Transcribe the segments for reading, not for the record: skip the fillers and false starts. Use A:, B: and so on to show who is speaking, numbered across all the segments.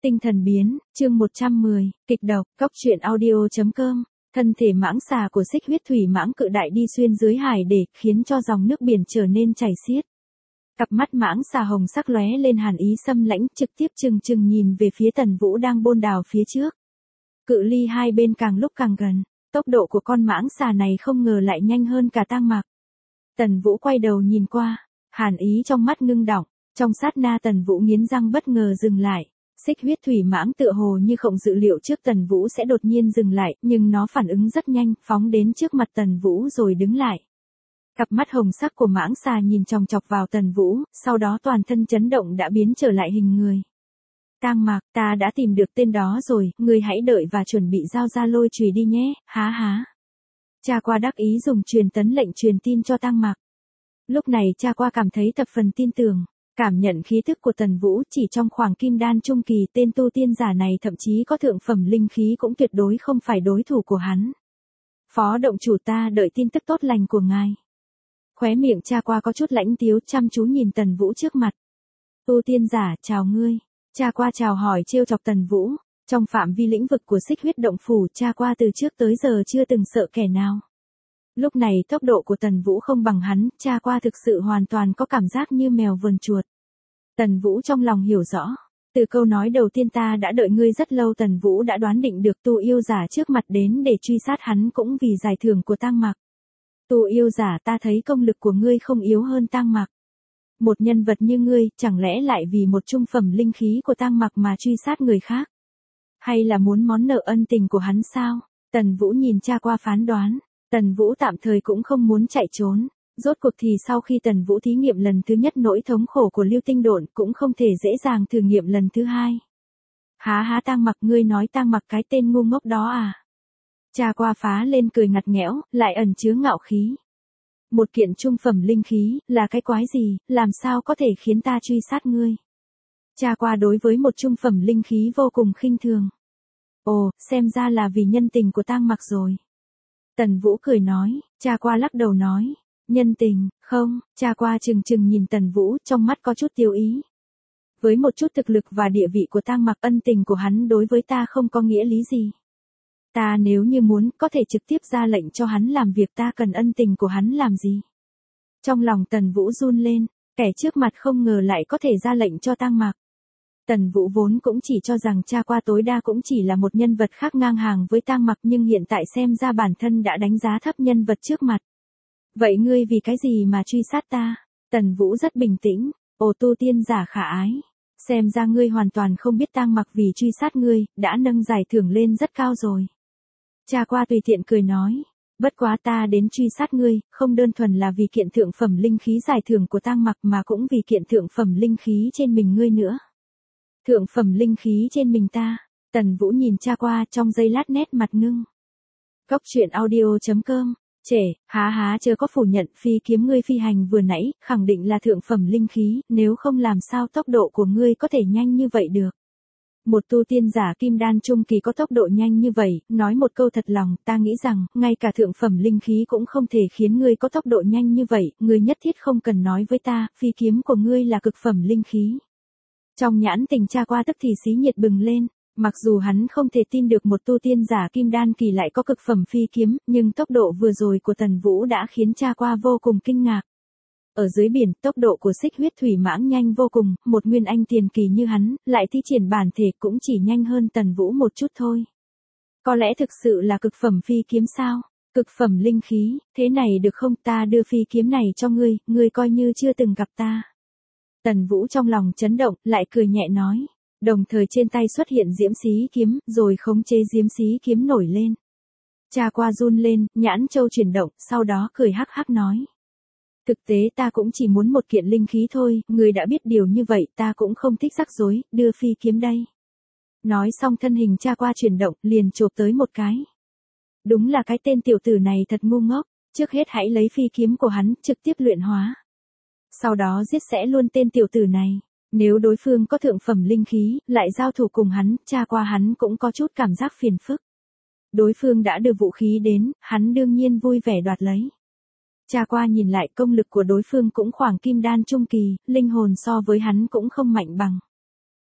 A: Tinh thần biến, chương 110, kịch độc, cóc truyện audio.com. Thân thể mãng xà của xích huyết thủy mãng cự đại đi xuyên dưới hải để khiến cho dòng nước biển trở nên chảy xiết. Cặp mắt mãng xà hồng sắc lóe lên hàn ý xâm lãnh, trực tiếp trừng trừng nhìn về phía Tần Vũ đang bôn đào phía trước. Cự ly hai bên càng lúc càng gần, tốc độ của con mãng xà này không ngờ lại nhanh hơn cả Tang Mặc. Tần Vũ quay đầu nhìn qua, hàn ý trong mắt ngưng đọng, trong sát na Tần Vũ nghiến răng bất ngờ dừng lại. Xích huyết thủy mãng tựa hồ như không dự liệu trước Tần Vũ sẽ đột nhiên dừng lại, nhưng nó phản ứng rất nhanh, phóng đến trước mặt Tần Vũ rồi đứng lại. Cặp mắt hồng sắc của mãng xà nhìn chòng chọc vào Tần Vũ, sau đó toàn thân chấn động đã biến trở lại hình người. Tang Mặc, ta đã tìm được tên đó rồi, ngươi hãy đợi và chuẩn bị giao ra lôi chùy đi nhé, há há. Cha Qua đắc ý dùng truyền tấn lệnh truyền tin cho Tang Mặc. Lúc này Cha Qua cảm thấy thập phần tin tưởng. Cảm nhận khí tức của Tần Vũ chỉ trong khoảng kim đan trung kỳ, tên tu tiên giả này thậm chí có thượng phẩm linh khí cũng tuyệt đối không phải đối thủ của hắn. Phó động chủ, ta đợi tin tức tốt lành của ngài. Khóe miệng Cha Qua có chút lãnh tiếu, chăm chú nhìn Tần Vũ trước mặt. Tu tiên giả, chào ngươi. Cha Qua chào hỏi trêu chọc Tần Vũ. Trong phạm vi lĩnh vực của xích huyết động phủ, Cha Qua từ trước tới giờ chưa từng sợ kẻ nào. Lúc này tốc độ của Tần Vũ không bằng hắn, Cha Qua thực sự hoàn toàn có cảm giác như mèo vờn chuột. Tần Vũ trong lòng hiểu rõ. Từ câu nói đầu tiên ta đã đợi ngươi rất lâu, Tần Vũ đã đoán định được tu yêu giả trước mặt đến để truy sát hắn cũng vì giải thưởng của Tang Mặc. Tu yêu giả, ta thấy công lực của ngươi không yếu hơn Tang Mặc. Một nhân vật như ngươi, chẳng lẽ lại vì một trung phẩm linh khí của Tang Mặc mà truy sát người khác? Hay là muốn món nợ ân tình của hắn sao? Tần Vũ nhìn Cha Qua phán đoán. Tần Vũ tạm thời cũng không muốn chạy trốn. Rốt cuộc thì sau khi Tần Vũ thí nghiệm lần thứ nhất nỗi thống khổ của Lưu Tinh Độn cũng không thể dễ dàng thử nghiệm lần thứ hai. Há há, Tang Mặc, ngươi nói Tang Mặc cái tên ngu ngốc đó à? Cha Qua phá lên cười ngặt nghẽo, lại ẩn chứa ngạo khí. Một kiện trung phẩm linh khí, là cái quái gì, làm sao có thể khiến ta truy sát ngươi? Cha Qua đối với một trung phẩm linh khí vô cùng khinh thường. Ồ, xem ra là vì nhân tình của Tang Mặc rồi. Tần Vũ cười nói. Cha Qua lắc đầu nói. Nhân tình, không. Cha Qua trừng trừng nhìn Tần Vũ, trong mắt có chút tiêu ý. Với một chút thực lực và địa vị của Tang Mặc, ân tình của hắn đối với ta không có nghĩa lý gì. Ta nếu như muốn, có thể trực tiếp ra lệnh cho hắn làm việc, ta cần ân tình của hắn làm gì? Trong lòng Tần Vũ run lên, kẻ trước mặt không ngờ lại có thể ra lệnh cho Tang Mặc. Tần Vũ vốn cũng chỉ cho rằng Cha Qua tối đa cũng chỉ là một nhân vật khác ngang hàng với Tang Mặc, nhưng hiện tại xem ra bản thân đã đánh giá thấp nhân vật trước mặt. Vậy ngươi vì cái gì mà truy sát ta? Tần Vũ rất bình tĩnh. Ồ, tu tiên giả khả ái. Xem ra ngươi hoàn toàn không biết Tang Mặc vì truy sát ngươi, đã nâng giải thưởng lên rất cao rồi. Cha Qua tùy tiện cười nói. Bất quá ta đến truy sát ngươi, không đơn thuần là vì kiện thượng phẩm linh khí giải thưởng của Tang Mặc mà cũng vì kiện thượng phẩm linh khí trên mình ngươi nữa. Thượng phẩm linh khí trên mình ta. Tần Vũ nhìn Cha Qua, trong giây lát nét mặt ngưng. Cóc truyện audio.com. Trẻ, há há, chớ có phủ nhận, phi kiếm ngươi phi hành vừa nãy, khẳng định là thượng phẩm linh khí, nếu không làm sao tốc độ của ngươi có thể nhanh như vậy được. Một tu tiên giả kim đan trung kỳ có tốc độ nhanh như vậy, nói một câu thật lòng, ta nghĩ rằng, ngay cả thượng phẩm linh khí cũng không thể khiến ngươi có tốc độ nhanh như vậy, ngươi nhất thiết không cần nói với ta, phi kiếm của ngươi là cực phẩm linh khí. Trong nhãn tình Cha Qua tức thì xí nhiệt bừng lên. Mặc dù hắn không thể tin được một tu tiên giả kim đan kỳ lại có cực phẩm phi kiếm, nhưng tốc độ vừa rồi của Tần Vũ đã khiến Cha Qua vô cùng kinh ngạc. Ở dưới biển, tốc độ của xích huyết thủy mãng nhanh vô cùng, một nguyên anh tiền kỳ như hắn, lại thi triển bản thể cũng chỉ nhanh hơn Tần Vũ một chút thôi. Có lẽ thực sự là cực phẩm phi kiếm sao? Cực phẩm linh khí, thế này được không, ta đưa phi kiếm này cho ngươi, ngươi coi như chưa từng gặp ta. Tần Vũ trong lòng chấn động, lại cười nhẹ nói. Đồng thời trên tay xuất hiện diễm xí kiếm, rồi khống chế diễm xí kiếm nổi lên. Cha Qua run lên, nhãn châu chuyển động, sau đó cười hắc hắc nói. Thực tế ta cũng chỉ muốn một kiện linh khí thôi, người đã biết điều như vậy, ta cũng không thích rắc rối, đưa phi kiếm đây. Nói xong thân hình Cha Qua chuyển động, liền chộp tới một cái. Đúng là cái tên tiểu tử này thật ngu ngốc, trước hết hãy lấy phi kiếm của hắn, trực tiếp luyện hóa. Sau đó giết sẽ luôn tên tiểu tử này. Nếu đối phương có thượng phẩm linh khí, lại giao thủ cùng hắn, Cha Qua hắn cũng có chút cảm giác phiền phức. Đối phương đã đưa vũ khí đến, hắn đương nhiên vui vẻ đoạt lấy. Cha Qua nhìn lại công lực của đối phương cũng khoảng kim đan trung kỳ, linh hồn so với hắn cũng không mạnh bằng.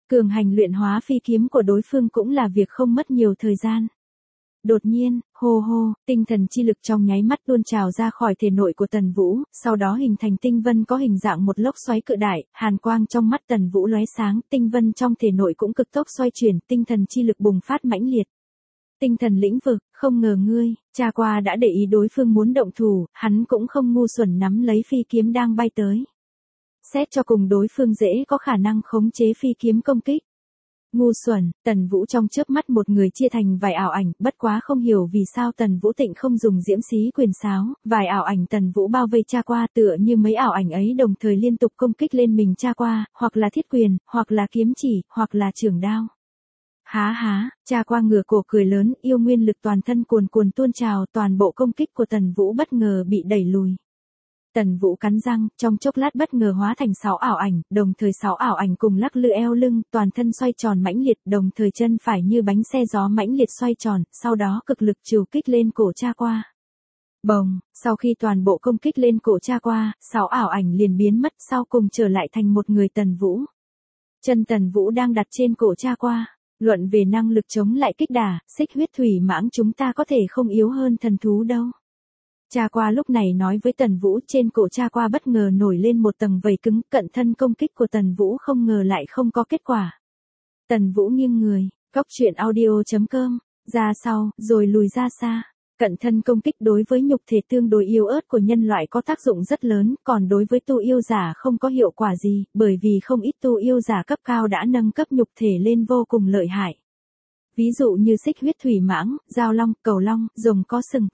A: Cường hành luyện hóa phi kiếm của đối phương cũng là việc không mất nhiều thời gian. Đột nhiên, hô hô, tinh thần chi lực trong nháy mắt tuôn trào ra khỏi thể nội của Tần Vũ, sau đó hình thành tinh vân có hình dạng một lốc xoáy cự đại, hàn quang trong mắt Tần Vũ lóe sáng, tinh vân trong thể nội cũng cực tốc xoay chuyển, tinh thần chi lực bùng phát mãnh liệt. Tinh thần lĩnh vực, không ngờ ngươi, cha qua đã để ý đối phương muốn động thủ, hắn cũng không ngu xuẩn nắm lấy phi kiếm đang bay tới. Xét cho cùng đối phương dễ có khả năng khống chế phi kiếm công kích. Ngu xuẩn, Tần Vũ trong chớp mắt một người chia thành vài ảo ảnh, bất quá không hiểu vì sao Tần Vũ Tịnh không dùng diễm xí quyền sáo, vài ảo ảnh Tần Vũ bao vây cha qua tựa như mấy ảo ảnh ấy đồng thời liên tục công kích lên mình cha qua, hoặc là thiết quyền, hoặc là kiếm chỉ, hoặc là chưởng đao. Há há, cha qua ngửa cổ cười lớn, yêu nguyên lực toàn thân cuồn cuồn tuôn trào, toàn bộ công kích của Tần Vũ bất ngờ bị đẩy lùi. Tần Vũ cắn răng, trong chốc lát bất ngờ hóa thành 6 ảo ảnh, đồng thời 6 ảo ảnh cùng lắc lư eo lưng, toàn thân xoay tròn mãnh liệt, đồng thời chân phải như bánh xe gió mãnh liệt xoay tròn, sau đó cực lực trừu kích lên cổ cha qua. Bồng, sau khi toàn bộ công kích lên cổ cha qua, 6 ảo ảnh liền biến mất, sau cùng trở lại thành một người Tần Vũ. Chân Tần Vũ đang đặt trên cổ cha qua. Luận về năng lực chống lại kích đả, xích huyết thủy mãng chúng ta có thể không yếu hơn thần thú đâu. Cha qua lúc này nói với Tần Vũ, trên cổ cha qua bất ngờ nổi lên một tầng vảy cứng, cận thân công kích của Tần Vũ không ngờ lại không có kết quả. Tần Vũ nghiêng người, góc truyện audio.com, ra sau, rồi lùi ra xa. Cận thân công kích đối với nhục thể tương đối yếu ớt của nhân loại có tác dụng rất lớn, còn đối với tu yêu giả không có hiệu quả gì, bởi vì không ít tu yêu giả cấp cao đã nâng cấp nhục thể lên vô cùng lợi hại. Ví dụ như xích huyết thủy mãng, giao long, cầu long, rồng có sừng,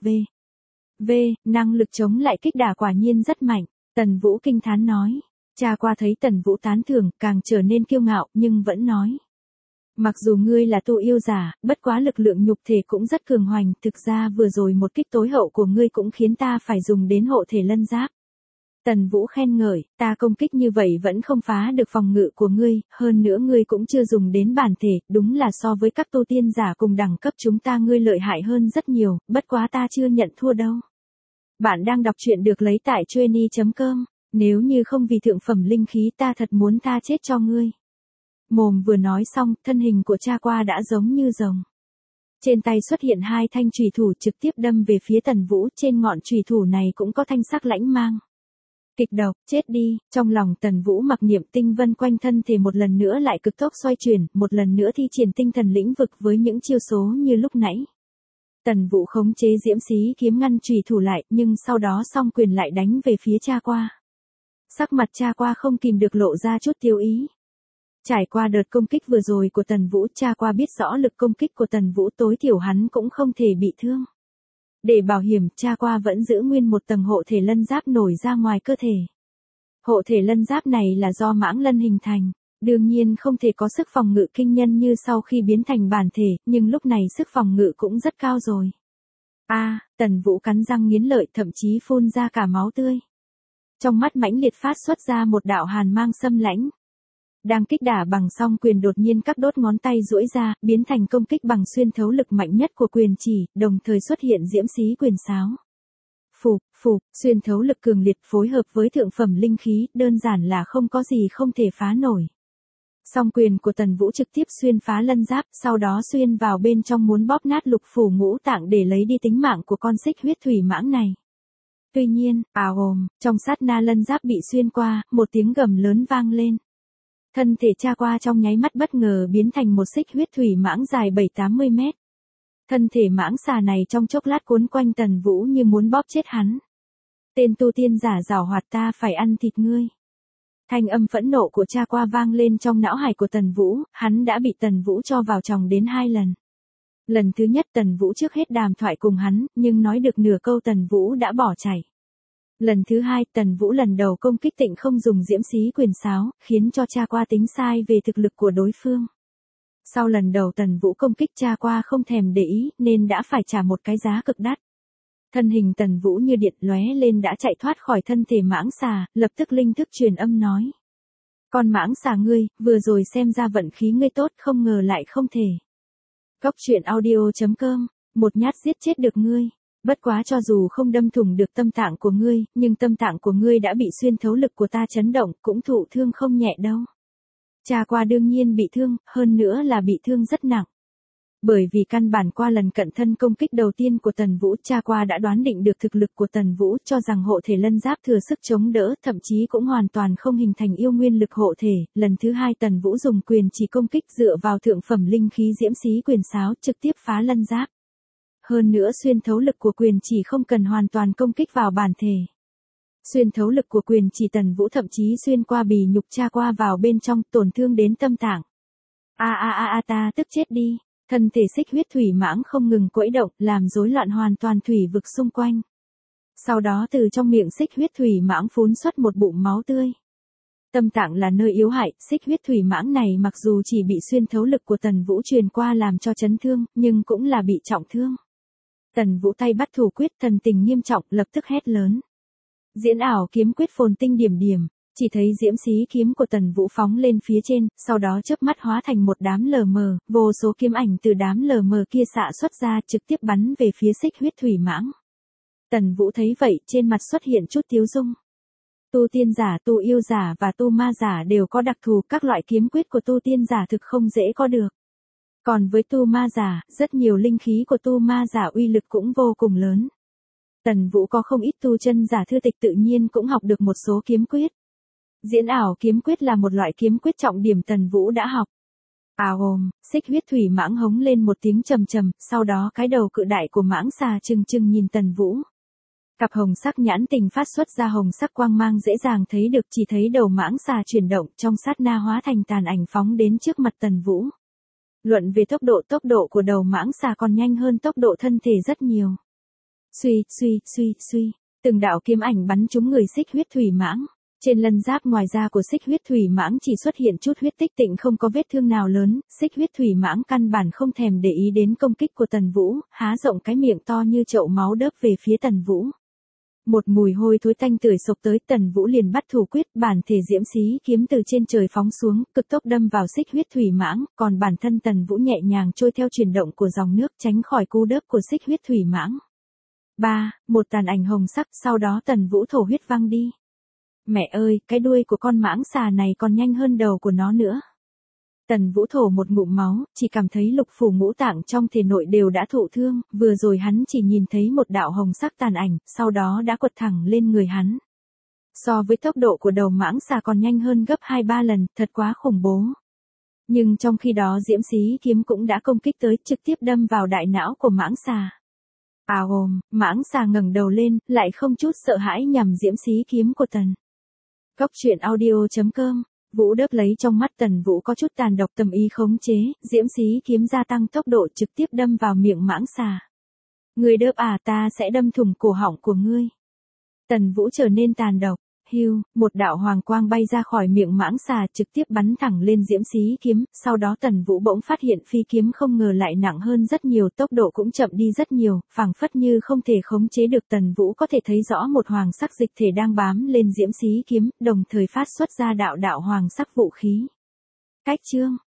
A: năng lực chống lại kích đả quả nhiên rất mạnh. Tần Vũ kinh thán nói. Cha qua thấy Tần Vũ tán thưởng, càng trở nên kiêu ngạo, nhưng vẫn nói. Mặc dù ngươi là tu yêu giả, bất quá lực lượng nhục thể cũng rất cường hoành, thực ra vừa rồi một kích tối hậu của ngươi cũng khiến ta phải dùng đến hộ thể lân giáp. Tần Vũ khen ngợi, ta công kích như vậy vẫn không phá được phòng ngự của ngươi, hơn nữa ngươi cũng chưa dùng đến bản thể, đúng là so với các tu tiên giả cùng đẳng cấp chúng ta ngươi lợi hại hơn rất nhiều, bất quá ta chưa nhận thua đâu. Bạn đang đọc truyện được lấy tại Chueny.com, nếu như không vì thượng phẩm linh khí ta thật muốn tha chết cho ngươi. Mồm vừa nói xong, thân hình của cha qua đã giống như rồng. Trên tay xuất hiện 2 thanh chùy thủ trực tiếp đâm về phía Tần Vũ, trên ngọn chùy thủ này cũng có thanh sắc lãnh mang. Kịch độc, chết đi, trong lòng Tần Vũ mặc niệm tinh vân quanh thân thể một lần nữa lại cực tốc xoay chuyển, một lần nữa thi triển tinh thần lĩnh vực với những chiêu số như lúc nãy. Tần Vũ khống chế diễm xí kiếm ngăn chùy thủ lại, nhưng sau đó song quyền lại đánh về phía cha qua. Sắc mặt cha qua không kìm được lộ ra chút tiêu ý. Trải qua đợt công kích vừa rồi của Tần Vũ, cha qua biết rõ lực công kích của Tần Vũ tối thiểu hắn cũng không thể bị thương. Để bảo hiểm, cha qua vẫn giữ nguyên một tầng hộ thể lân giáp nổi ra ngoài cơ thể. Hộ thể lân giáp này là do mãng lân hình thành, đương nhiên không thể có sức phòng ngự kinh nhân như sau khi biến thành bản thể, nhưng lúc này sức phòng ngự cũng rất cao rồi. Tần Vũ cắn răng nghiến lợi, thậm chí phun ra cả máu tươi. Trong mắt mãnh liệt phát xuất ra một đạo hàn mang xâm lãnh. Đang kích đả bằng song quyền đột nhiên các đốt ngón tay duỗi ra, biến thành công kích bằng xuyên thấu lực mạnh nhất của quyền chỉ, đồng thời xuất hiện diễm xí quyền sáo. Xuyên thấu lực cường liệt phối hợp với thượng phẩm linh khí, đơn giản là không có gì không thể phá nổi. Song quyền của Tần Vũ trực tiếp xuyên phá lân giáp, sau đó xuyên vào bên trong muốn bóp nát lục phủ ngũ tạng để lấy đi tính mạng của con xích huyết thủy mãng này. Tuy nhiên, trong sát na lân giáp bị xuyên qua, một tiếng gầm lớn vang lên. Thân thể cha qua trong nháy mắt bất ngờ biến thành một xích huyết thủy mãng dài 7-80 mét. Thân thể mãng xà này trong chốc lát cuốn quanh Tần Vũ như muốn bóp chết hắn. Tên tu tiên giả giảo hoạt, ta phải ăn thịt ngươi. Thanh âm phẫn nộ của cha qua vang lên trong não hải của Tần Vũ, hắn đã bị Tần Vũ cho vào chòng đến 2 lần. Lần thứ nhất Tần Vũ trước hết đàm thoại cùng hắn, nhưng nói được nửa câu Tần Vũ đã bỏ chạy. Lần thứ 2 Tần Vũ lần đầu công kích tịnh không dùng diễm xí quyền sáo, khiến cho cha qua tính sai về thực lực của đối phương. Sau lần đầu Tần Vũ công kích cha qua không thèm để ý, nên đã phải trả một cái giá cực đắt. Thân hình Tần Vũ như điện lóe lên đã chạy thoát khỏi thân thể mãng xà, lập tức linh thức truyền âm nói. Con mãng xà ngươi, vừa rồi xem ra vận khí ngươi tốt, không ngờ lại không thể. Góc truyện audio.com, một nhát giết chết được ngươi. Bất quá cho dù không đâm thủng được tâm tạng của ngươi, nhưng tâm tạng của ngươi đã bị xuyên thấu lực của ta chấn động, cũng thụ thương không nhẹ đâu. Cha qua đương nhiên bị thương, hơn nữa là bị thương rất nặng. Bởi vì căn bản qua lần cận thân công kích đầu tiên của Tần Vũ, cha qua đã đoán định được thực lực của Tần Vũ, cho rằng hộ thể lân giáp thừa sức chống đỡ, thậm chí cũng hoàn toàn không hình thành yêu nguyên lực hộ thể. Lần thứ hai Tần Vũ dùng quyền chỉ công kích dựa vào thượng phẩm linh khí diễm xí quyền sáo trực tiếp phá lân giáp. Hơn nữa xuyên thấu lực của quyền chỉ không cần hoàn toàn công kích vào bản thể. Xuyên thấu lực của quyền chỉ Tần Vũ thậm chí xuyên qua bì nhục cha qua vào bên trong, tổn thương đến tâm tạng. Ta tức chết đi. Thân thể xích huyết thủy mãng không ngừng quẫy động, làm rối loạn hoàn toàn thủy vực xung quanh. Sau đó từ trong miệng xích huyết thủy mãng phun xuất một bụng máu tươi. Tâm tạng là nơi yếu hại, xích huyết thủy mãng này mặc dù chỉ bị xuyên thấu lực của Tần Vũ truyền qua làm cho chấn thương, nhưng cũng là bị trọng thương. Tần Vũ tay bắt thủ quyết, thần tình nghiêm trọng, lập tức hét lớn. Diễn ảo kiếm quyết phồn tinh điểm điểm. Chỉ thấy diễm xí kiếm của Tần Vũ phóng lên phía trên, sau đó chớp mắt hóa thành một đám lờ mờ, vô số kiếm ảnh từ đám lờ mờ kia xạ xuất ra trực tiếp bắn về phía xích huyết thủy mãng. Tần Vũ thấy vậy, trên mặt xuất hiện chút tiếu dung. Tu tiên giả, tu yêu giả và tu ma giả đều có đặc thù, các loại kiếm quyết của tu tiên giả thực không dễ có được. Còn với tu ma giả, rất nhiều linh khí của tu ma giả uy lực cũng vô cùng lớn. Tần Vũ có không ít tu chân giả thư tịch tự nhiên cũng học được một số kiếm quyết. Diễn ảo kiếm quyết là một loại kiếm quyết trọng điểm Tần Vũ đã học. Xích huyết thủy mãng hống lên một tiếng trầm trầm, sau đó cái đầu cự đại của mãng xà trừng trừng nhìn Tần Vũ. Cặp hồng sắc nhãn tình phát xuất ra hồng sắc quang mang dễ dàng thấy được, chỉ thấy đầu mãng xà chuyển động trong sát na hóa thành tàn ảnh phóng đến trước mặt Tần Vũ. Luận về tốc độ của đầu mãng xà còn nhanh hơn tốc độ thân thể rất nhiều. Suy, từng đạo kiếm ảnh bắn trúng người xích huyết thủy mãng. Trên lân giáp ngoài da của xích huyết thủy mãng chỉ xuất hiện chút huyết tích tịnh, không có vết thương nào lớn, xích huyết thủy mãng căn bản không thèm để ý đến công kích của Tần Vũ, há rộng cái miệng to như chậu máu đớp về phía Tần Vũ. Một mùi hôi thối tanh tưởi sộc tới, Tần Vũ liền bắt thủ quyết, bản thể diễm xí kiếm từ trên trời phóng xuống, cực tốc đâm vào xích huyết thủy mãng, còn bản thân Tần Vũ nhẹ nhàng trôi theo chuyển động của dòng nước tránh khỏi cú đớp của xích huyết thủy mãng. Một tàn ảnh hồng sắc, sau đó Tần Vũ thổ huyết văng đi. Mẹ ơi, cái đuôi của con mãng xà này còn nhanh hơn đầu của nó nữa. Tần Vũ thổ một ngụm máu, chỉ cảm thấy lục phủ ngũ tạng trong thể nội đều đã thụ thương, vừa rồi hắn chỉ nhìn thấy một đạo hồng sắc tàn ảnh, sau đó đã quật thẳng lên người hắn. So với tốc độ của đầu mãng xà còn nhanh hơn gấp 2-3 lần, thật quá khủng bố. Nhưng trong khi đó diễm xí kiếm cũng đã công kích tới, trực tiếp đâm vào đại não của mãng xà. Mãng xà ngẩng đầu lên, lại không chút sợ hãi nhằm diễm xí kiếm của Tần. Cốc truyện audio.com. Vũ đớp lấy trong mắt Tần Vũ có chút tàn độc, tầm ý khống chế, diễm xí kiếm gia tăng tốc độ trực tiếp đâm vào miệng mãng xà. Ngươi đớp ta sẽ đâm thủng cổ họng của ngươi. Tần Vũ trở nên tàn độc. Một đạo hoàng quang bay ra khỏi miệng mãng xà trực tiếp bắn thẳng lên diễm xí kiếm, sau đó Tần Vũ bỗng phát hiện phi kiếm không ngờ lại nặng hơn rất nhiều, tốc độ cũng chậm đi rất nhiều, phảng phất như không thể khống chế được. Tần Vũ có thể thấy rõ một hoàng sắc dịch thể đang bám lên diễm xí kiếm, đồng thời phát xuất ra đạo đạo hoàng sắc vũ khí. Cách chương